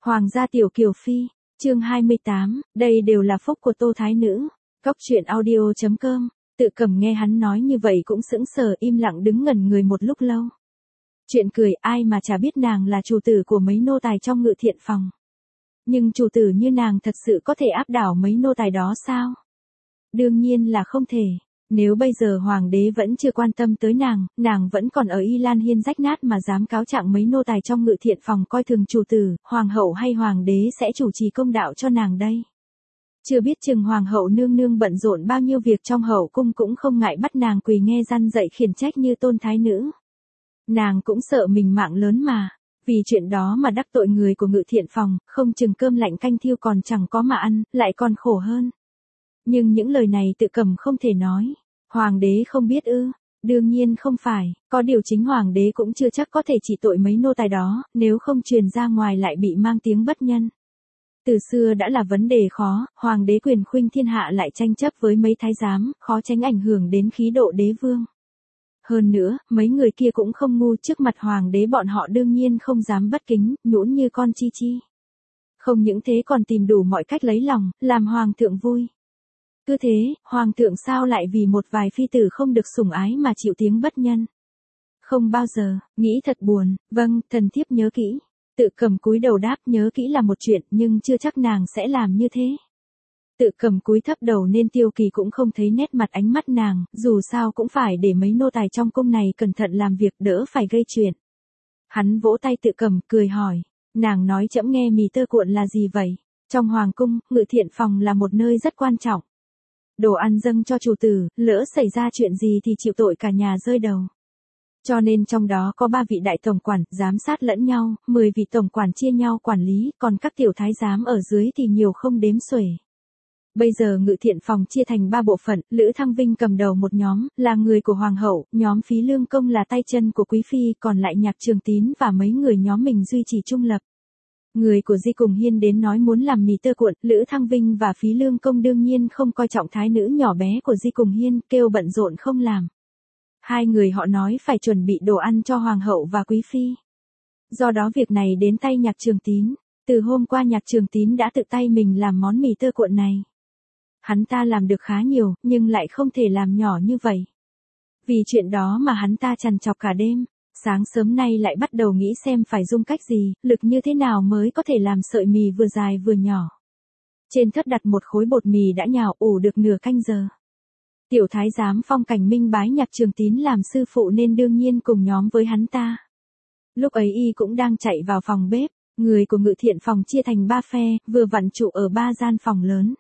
Hoàng gia tiểu kiều phi, chương 28, đây đều là phúc của Tô Thái Nữ. Góc truyện audio.com, Tự Cầm nghe hắn nói như vậy cũng sững sờ im lặng đứng ngẩn người một lúc lâu. Chuyện cười ai mà chả biết nàng là chủ tử của mấy nô tài trong Ngự Thiện phòng. Nhưng chủ tử như nàng thật sự có thể áp đảo mấy nô tài đó sao? Đương nhiên là không thể. Nếu bây giờ hoàng đế vẫn chưa quan tâm tới nàng vẫn còn ở Y Lan Hiên rách nát mà dám cáo trạng mấy nô tài trong Ngự Thiện phòng coi thường chủ tử, hoàng hậu hay hoàng đế sẽ chủ trì công đạo cho nàng đây. Chưa biết chừng hoàng hậu nương nương bận rộn bao nhiêu việc trong hậu cung cũng không ngại bắt nàng quỳ nghe răn dạy khiển trách như Tôn Thái Nữ. Nàng cũng sợ mình mạng lớn mà, vì chuyện đó mà đắc tội người của Ngự Thiện phòng, không chừng cơm lạnh canh thiêu còn chẳng có mà ăn, lại còn khổ hơn. Nhưng những lời này Tự Cầm không thể nói. Hoàng đế không biết ư? Đương nhiên không phải, có điều chính hoàng đế cũng chưa chắc có thể trị tội mấy nô tài đó, nếu không truyền ra ngoài lại bị mang tiếng bất nhân. Từ xưa đã là vấn đề khó, hoàng đế quyền khuynh thiên hạ lại tranh chấp với mấy thái giám, khó tránh ảnh hưởng đến khí độ đế vương. Hơn nữa, mấy người kia cũng không ngu, trước mặt hoàng đế bọn họ đương nhiên không dám bất kính, nhũn như con chi chi. Không những thế còn tìm đủ mọi cách lấy lòng, làm hoàng thượng vui. Cứ thế, hoàng thượng sao lại vì một vài phi tử không được sủng ái mà chịu tiếng bất nhân? Không bao giờ, nghĩ thật buồn, vâng, thần thiếp nhớ kỹ. Tự Cầm cúi đầu đáp nhớ kỹ là một chuyện nhưng chưa chắc nàng sẽ làm như thế. Tự Cầm cúi thấp đầu nên Tiêu Kỳ cũng không thấy nét mặt ánh mắt nàng, dù sao cũng phải để mấy nô tài trong cung này cẩn thận làm việc đỡ phải gây chuyện. Hắn vỗ tay Tự Cầm cười hỏi, nàng nói trẫm nghe mì tơ cuộn là gì vậy? Trong hoàng cung, Ngự Thiện phòng là một nơi rất quan trọng. Đồ ăn dâng cho chủ tử, lỡ xảy ra chuyện gì thì chịu tội cả nhà rơi đầu. Cho nên trong đó có 3 vị đại tổng quản, giám sát lẫn nhau, 10 vị tổng quản chia nhau quản lý, còn các tiểu thái giám ở dưới thì nhiều không đếm xuể. Bây giờ Ngự Thiện phòng chia thành 3 bộ phận, Lữ Thăng Vinh cầm đầu một nhóm, là người của hoàng hậu, nhóm Phí Lương Công là tay chân của quý phi, còn lại Nhạc Trường Tín và mấy người nhóm mình duy trì trung lập. Người của Di Cùng Hiên đến nói muốn làm mì tơ cuộn, Lữ Thăng Vinh và Phí Lương Công đương nhiên không coi trọng thái nữ nhỏ bé của Di Cùng Hiên, kêu bận rộn không làm. Hai người họ nói phải chuẩn bị đồ ăn cho hoàng hậu và quý phi. Do đó việc này đến tay Nhạc Trường Tín. Từ hôm qua Nhạc Trường Tín đã tự tay mình làm món mì tơ cuộn này. Hắn ta làm được khá nhiều, nhưng lại không thể làm nhỏ như vậy. Vì chuyện đó mà hắn ta trằn trọc cả đêm. Sáng sớm nay lại bắt đầu nghĩ xem phải dùng cách gì, lực như thế nào mới có thể làm sợi mì vừa dài vừa nhỏ. Trên thớt đặt một khối bột mì đã nhào ủ được nửa canh giờ. Tiểu thái giám Phong Cảnh Minh bái Nhạc Trường Tín làm sư phụ nên đương nhiên cùng nhóm với hắn ta. Lúc ấy y cũng đang chạy vào phòng bếp, người của Ngự Thiện phòng chia thành 3 phe, vừa vặn trụ ở 3 gian phòng lớn.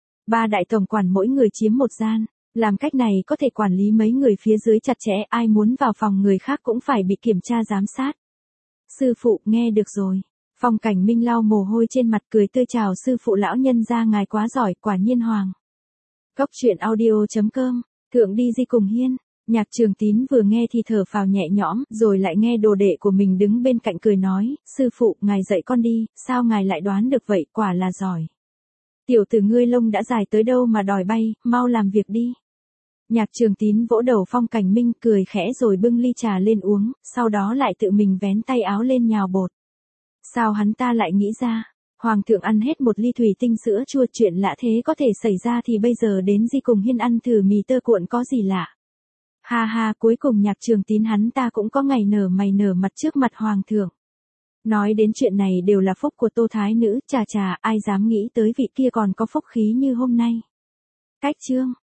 3 đại tổng quản mỗi người chiếm một gian. Làm cách này có thể quản lý mấy người phía dưới chặt chẽ, ai muốn vào phòng người khác cũng phải bị kiểm tra giám sát. Sư phụ nghe được rồi. Phong Cảnh Minh lau mồ hôi trên mặt cười tươi chào sư phụ lão nhân ra ngài quá giỏi, quả nhiên hoàng. Góc truyện audio.com, thượng đi Di Cùng Hiên. Nhạc Trường Tín vừa nghe thì thở phào nhẹ nhõm, rồi lại nghe đồ đệ của mình đứng bên cạnh cười nói, sư phụ, ngài dạy con đi, sao ngài lại đoán được vậy, quả là giỏi. Tiểu tử ngươi lông đã dài tới đâu mà đòi bay, mau làm việc đi. Nhạc Trường Tín vỗ đầu Phong Cảnh Minh cười khẽ rồi bưng ly trà lên uống, sau đó lại tự mình vén tay áo lên nhào bột. Sao hắn ta lại nghĩ ra, hoàng thượng ăn hết một ly thủy tinh sữa chua, chuyện lạ thế có thể xảy ra thì bây giờ đến Di Cùng Hiên ăn thử mì tơ cuộn có gì lạ. Ha ha, cuối cùng Nhạc Trường Tín hắn ta cũng có ngày nở mày nở mặt trước mặt hoàng thượng. Nói đến chuyện này đều là phúc của Tô Thái Nữ, chà chà, ai dám nghĩ tới vị kia còn có phúc khí như hôm nay. Cách chương